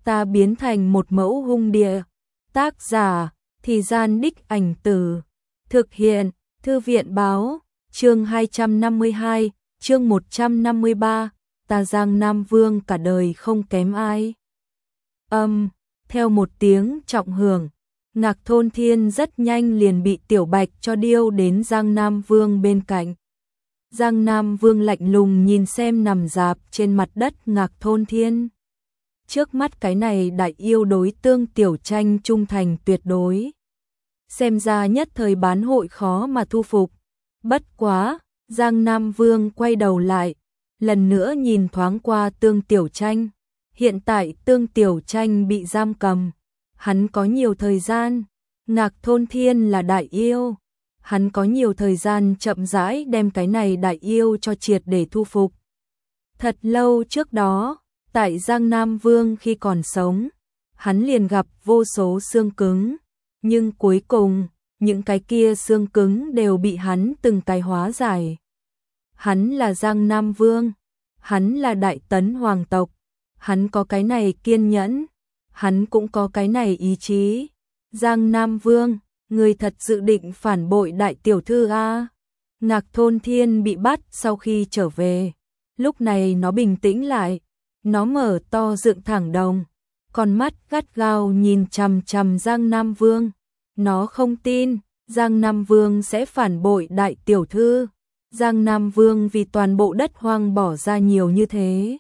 ta biến thành một mẫu hung địa. Tác giả, Thì Gian Đích Ảnh Từ. Thực hiện, Thư viện Báo. Chương 252, chương 153. Ta Giang Nam Vương cả đời không kém ai. Theo một tiếng trọng hưởng, Ngạc Thôn Thiên rất nhanh liền bị Tiểu Bạch cho điêu đến Giang Nam Vương bên cạnh. Giang Nam Vương lạnh lùng nhìn xem nằm rạp trên mặt đất Ngạc Thôn Thiên. Trước mắt cái này đại yêu đối Tương Tiểu Tranh trung thành tuyệt đối. Xem ra nhất thời bán hội khó mà thu phục. Bất quá, Giang Nam Vương quay đầu lại, lần nữa nhìn thoáng qua Tương Tiểu Tranh. Hiện tại Tương Tiểu Tranh bị giam cầm, hắn có nhiều thời gian. Ngạc Thôn Thiên là đại yêu, hắn có nhiều thời gian chậm rãi đem cái này đại yêu cho triệt để thu phục. Thật lâu trước đó, tại Giang Nam Vương khi còn sống, hắn liền gặp vô số xương cứng, nhưng cuối cùng, những cái kia xương cứng đều bị hắn từng cái hóa giải. Hắn là Giang Nam Vương, hắn là Đại Tấn Hoàng tộc, hắn có cái này kiên nhẫn, hắn cũng có cái này ý chí. Giang Nam Vương, người thật dự định phản bội đại tiểu thư a? Ngạc Thôn Thiên bị bắt sau khi trở về, lúc này nó bình tĩnh lại, nó mở to dựng thẳng đồng, con mắt gắt gao nhìn chằm chằm Giang Nam Vương. Nó không tin Giang Nam Vương sẽ phản bội đại tiểu thư. Giang Nam Vương vì toàn bộ đất hoang bỏ ra nhiều như thế.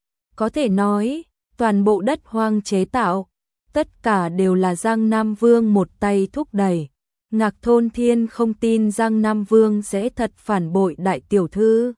Có thể nói, toàn bộ đất hoang chế tạo, tất cả đều là Giang Nam Vương một tay thúc đẩy. Ngạc Thôn Thiên không tin Giang Nam Vương sẽ thật phản bội đại tiểu thư.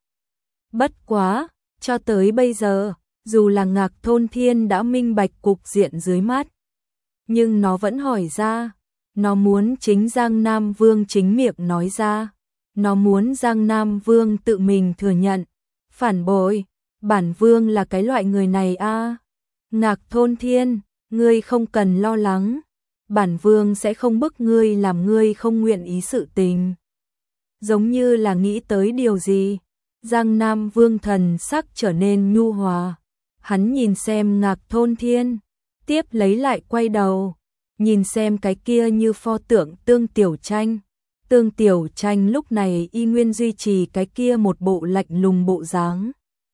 Bất quá, cho tới bây giờ, dù là Ngạc Thôn Thiên đã minh bạch cục diện dưới mắt, nhưng nó vẫn hỏi ra, nó muốn chính Giang Nam Vương chính miệng nói ra, nó muốn Giang Nam Vương tự mình thừa nhận, phản bội, bản vương là cái loại người này a. Ngạc Thôn Thiên, ngươi không cần lo lắng, bản vương sẽ không bức ngươi làm ngươi không nguyện ý sự tình. Giống như là nghĩ tới điều gì, Giang Nam Vương thần sắc trở nên nhu hòa. Hắn nhìn xem Ngạc Thôn Thiên, tiếp lấy lại quay đầu, nhìn xem cái kia như pho tượng Tương Tiểu Tranh. Tương Tiểu Tranh lúc này y nguyên duy trì cái kia một bộ lạnh lùng bộ dáng.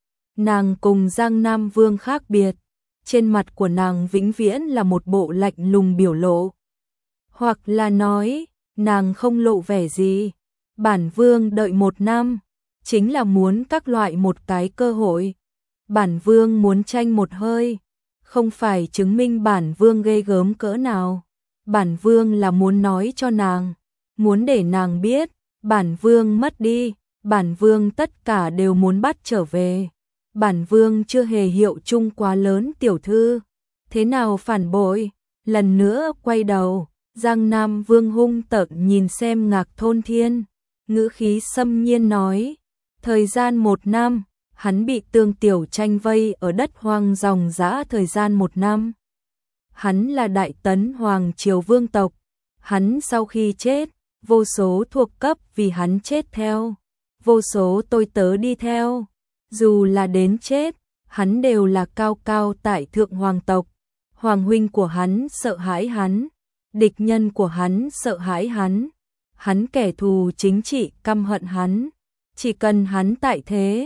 Nàng cùng Giang Nam Vương khác biệt, trên mặt của nàng vĩnh viễn là một bộ lạnh lùng biểu lộ. Hoặc là nói, nàng không lộ vẻ gì. Bản vương đợi 1 năm, chính là muốn các loại một cái cơ hội. Bản vương muốn tranh một hơi, không phải chứng minh bản vương ghê gớm cỡ nào. Bản vương là muốn nói cho nàng, muốn để nàng biết, bản vương mất đi, bản vương tất cả đều muốn bắt trở về. Bản vương chưa hề hiệu chung quá lớn tiểu thư. Thế nào phản bội? Lần nữa quay đầu, Giang Nam Vương hung tợn nhìn xem Ngạc Thôn Thiên, ngữ khí xâm nhiên nói, thời gian 1 năm, hắn bị Tương Tiểu Tranh vây ở đất hoang ròng rã thời gian 1 năm. Hắn là Đại Tấn Hoàng triều vương tộc, hắn sau khi chết, vô số thuộc cấp vì hắn chết theo, vô số tôi tớ đi theo, dù là đến chết, hắn đều là cao cao tại thượng hoàng tộc. Hoàng huynh của hắn sợ hãi hắn, địch nhân của hắn sợ hãi hắn kẻ thù chính trị căm hận hắn, chỉ cần hắn tại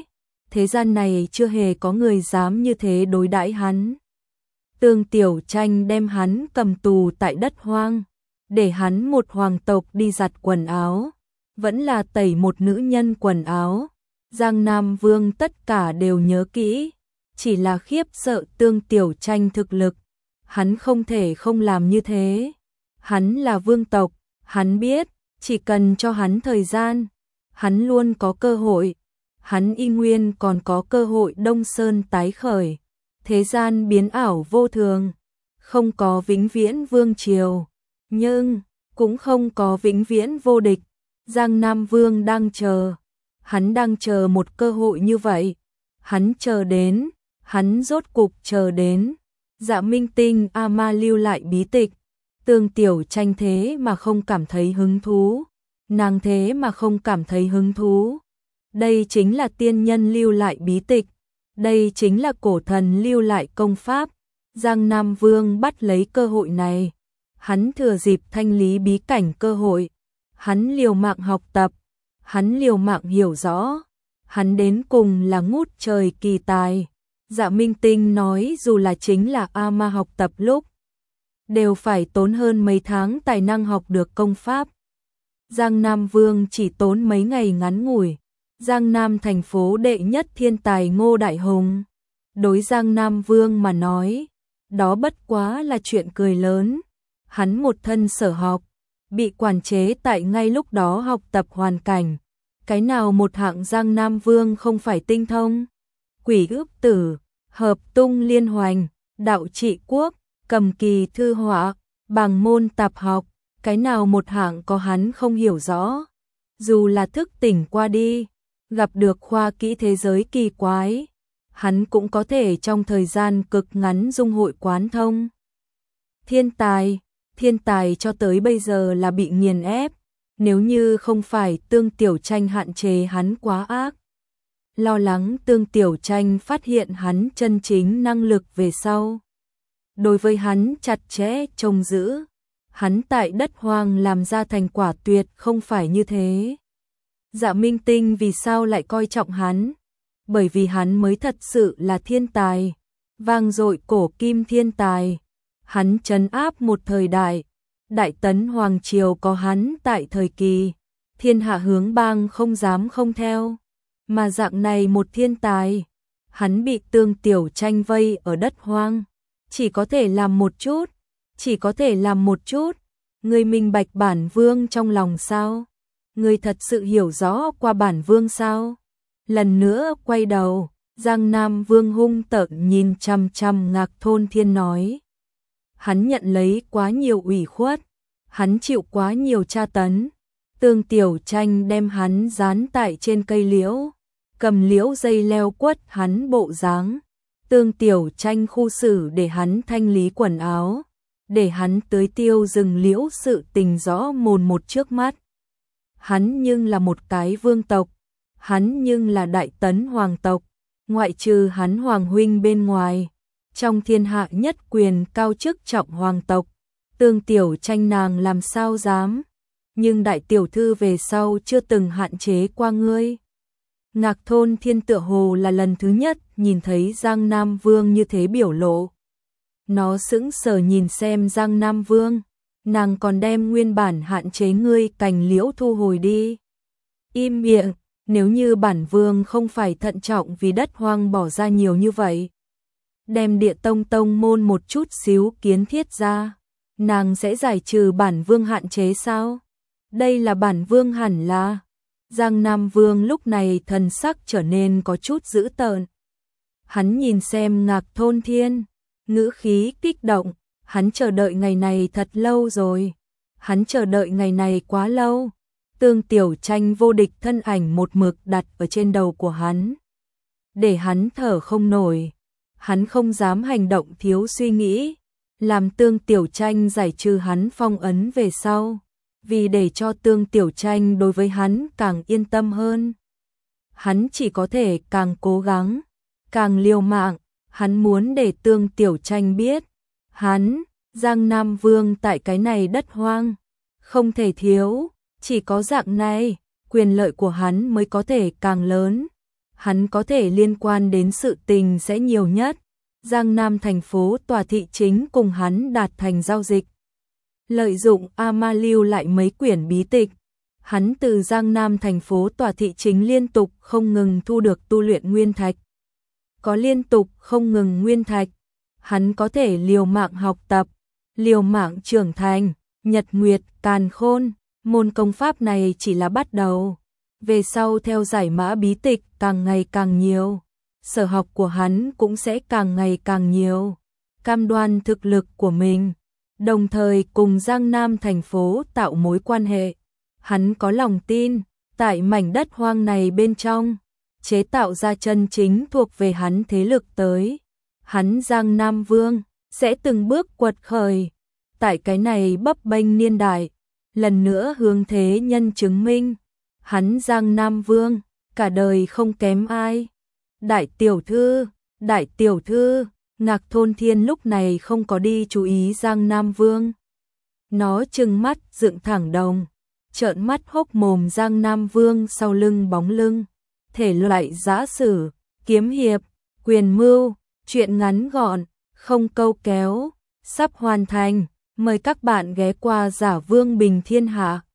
thế gian này chưa hề có người dám như thế đối đãi hắn. Tương Tiểu Tranh đem hắn cầm tù tại đất hoang, để hắn một hoàng tộc đi giặt quần áo, vẫn là tẩy một nữ nhân quần áo. Giang Nam Vương tất cả đều nhớ kỹ, chỉ là khiếp sợ Tương Tiểu Tranh thực lực, hắn không thể không làm như thế. Hắn là vương tộc, hắn biết, chỉ cần cho hắn thời gian, hắn luôn có cơ hội, hắn y nguyên còn có cơ hội Đông Sơn tái khởi. Thế gian biến ảo vô thường, không có vĩnh viễn vương triều, nhưng cũng không có vĩnh viễn vô địch. Giang Nam Vương đang chờ, hắn đang chờ một cơ hội như vậy, hắn chờ đến, hắn rốt cục chờ đến. Dạ Minh Tinh ama lưu lại bí tịch, Tương Tiểu Tranh thế mà không cảm thấy hứng thú, nàng thế mà không cảm thấy hứng thú. Đây chính là tiên nhân lưu lại bí tịch, đây chính là cổ thần lưu lại công pháp, Giang Nam Vương bắt lấy cơ hội này, hắn thừa dịp thanh lý bí cảnh cơ hội, hắn liều mạng học tập, hắn liều mạng hiểu rõ, hắn đến cùng là ngút trời kỳ tài. Dạ Minh Tinh nói dù là chính là A-ma học tập lúc, đều phải tốn hơn mấy tháng tài năng học được công pháp. Giang Nam Vương chỉ tốn mấy ngày ngắn ngủi. Giang Nam thành phố đệ nhất thiên tài Ngô Đại Hùng. Đối Giang Nam Vương mà nói, đó bất quá là chuyện cười lớn. Hắn một thân sở học, bị quản chế tại ngay lúc đó học tập hoàn cảnh. Cái nào một hạng Giang Nam Vương không phải tinh thông? Quỷ ước tử, hợp tung liên hoành, đạo trị quốc, cầm kỳ thư họa, bằng môn tạp học, cái nào một hạng có hắn không hiểu rõ. Dù là thức tỉnh qua đi, gặp được khoa kỹ thế giới kỳ quái, hắn cũng có thể trong thời gian cực ngắn dung hội quán thông. Thiên tài cho tới bây giờ là bị nghiền ép, nếu như không phải Tương Tiểu Tranh hạn chế hắn quá ác. Lo lắng Tương Tiểu Tranh phát hiện hắn chân chính năng lực về sau. Đối với hắn chặt chẽ trông giữ, hắn tại đất hoang làm ra thành quả tuyệt không phải như thế. Dạ Minh Tinh vì sao lại coi trọng hắn? Bởi vì hắn mới thật sự là thiên tài, vang dội cổ kim thiên tài. Hắn trấn áp một thời đại, Đại Tấn Hoàng Triều có hắn tại thời kỳ, thiên hạ hướng bang không dám không theo. Mà dạng này một thiên tài, hắn bị Tương Tiểu Tranh vây ở đất hoang, chỉ có thể làm một chút. Ngươi minh bạch bản vương trong lòng sao? Ngươi thật sự hiểu rõ qua bản vương sao? Lần nữa quay đầu, Giang Nam Vương hung tợn nhìn chằm chằm Ngạc Thôn Thiên nói. Hắn nhận lấy quá nhiều ủy khuất, hắn chịu quá nhiều tra tấn. Tương Tiểu Tranh đem hắn dán tại trên cây liễu, cầm liễu dây leo quất hắn bộ dáng. Tương Tiểu Tranh khu xử để hắn thanh lý quần áo, để hắn tưới tiêu rừng liễu, sự tình rõ mồn một trước mắt. Hắn nhưng là một cái vương tộc, hắn nhưng là Đại Tấn hoàng tộc, ngoại trừ hắn hoàng huynh bên ngoài, trong thiên hạ nhất quyền cao chức trọng hoàng tộc. Tương Tiểu Tranh nàng làm sao dám, nhưng đại tiểu thư về sau chưa từng hạn chế qua ngươi. Ngạc Thôn Thiên tựa hồ là lần thứ nhất nhìn thấy Giang Nam Vương như thế biểu lộ. Nó sững sờ nhìn xem Giang Nam Vương, nàng còn đem nguyên bản hạn chế ngươi cành liễu thu hồi đi. Im miệng, nếu như bản vương không phải thận trọng vì đất hoang bỏ ra nhiều như vậy, đem Địa Tông môn một chút xíu kiến thiết ra, nàng sẽ giải trừ bản vương hạn chế sao? Đây là bản vương hẳn là. Giang Nam Vương lúc này thần sắc trở nên có chút dữ tợn. Hắn nhìn xem Ngạc Thôn Thiên, ngữ khí kích động, hắn chờ đợi ngày này thật lâu rồi. Hắn chờ đợi ngày này quá lâu. Tương Tiểu Tranh vô địch thân ảnh một mực đặt ở trên đầu của hắn, để hắn thở không nổi. Hắn không dám hành động thiếu suy nghĩ, làm Tương Tiểu Tranh giải trừ hắn phong ấn về sau. Vì để cho Tương Tiểu Tranh đối với hắn càng yên tâm hơn, hắn chỉ có thể càng cố gắng, càng liều mạng. Hắn muốn để Tương Tiểu Tranh biết, hắn, Giang Nam Vương tại cái này đất hoang, không thể thiếu, chỉ có dạng này, quyền lợi của hắn mới có thể càng lớn. Hắn có thể liên quan đến sự tình sẽ nhiều nhất. Giang Nam thành phố tòa thị chính cùng hắn đạt thành giao dịch. Lợi dụng A-ma lưu lại mấy quyển bí tịch, hắn từ Giang Nam thành phố tòa thị chính liên tục không ngừng thu được tu luyện nguyên thạch. Có liên tục không ngừng nguyên thạch, hắn có thể liều mạng học tập, liều mạng trưởng thành. Nhật Nguyệt Càn Khôn, môn công pháp này chỉ là bắt đầu. Về sau theo giải mã bí tịch càng ngày càng nhiều, sở học của hắn cũng sẽ càng ngày càng nhiều. Cam đoan thực lực của mình, đồng thời cùng Giang Nam thành phố tạo mối quan hệ. Hắn có lòng tin, tại mảnh đất hoang này bên trong, chế tạo ra chân chính thuộc về hắn thế lực tới. Hắn Giang Nam Vương sẽ từng bước quật khởi, tại cái này bấp bênh niên đại, lần nữa hướng thế nhân chứng minh, hắn Giang Nam Vương, cả đời không kém ai. Đại tiểu thư, Ngạc Thôn Thiên lúc này không có đi chú ý Giang Nam Vương. Nó trừng mắt dựng thẳng đồng, trợn mắt hốc mồm Giang Nam Vương sau lưng bóng lưng. Thể loại giã sử, kiếm hiệp, quyền mưu, truyện ngắn gọn, không câu kéo, sắp hoàn thành. Mời các bạn ghé qua Giả Vương Bình Thiên Hạ.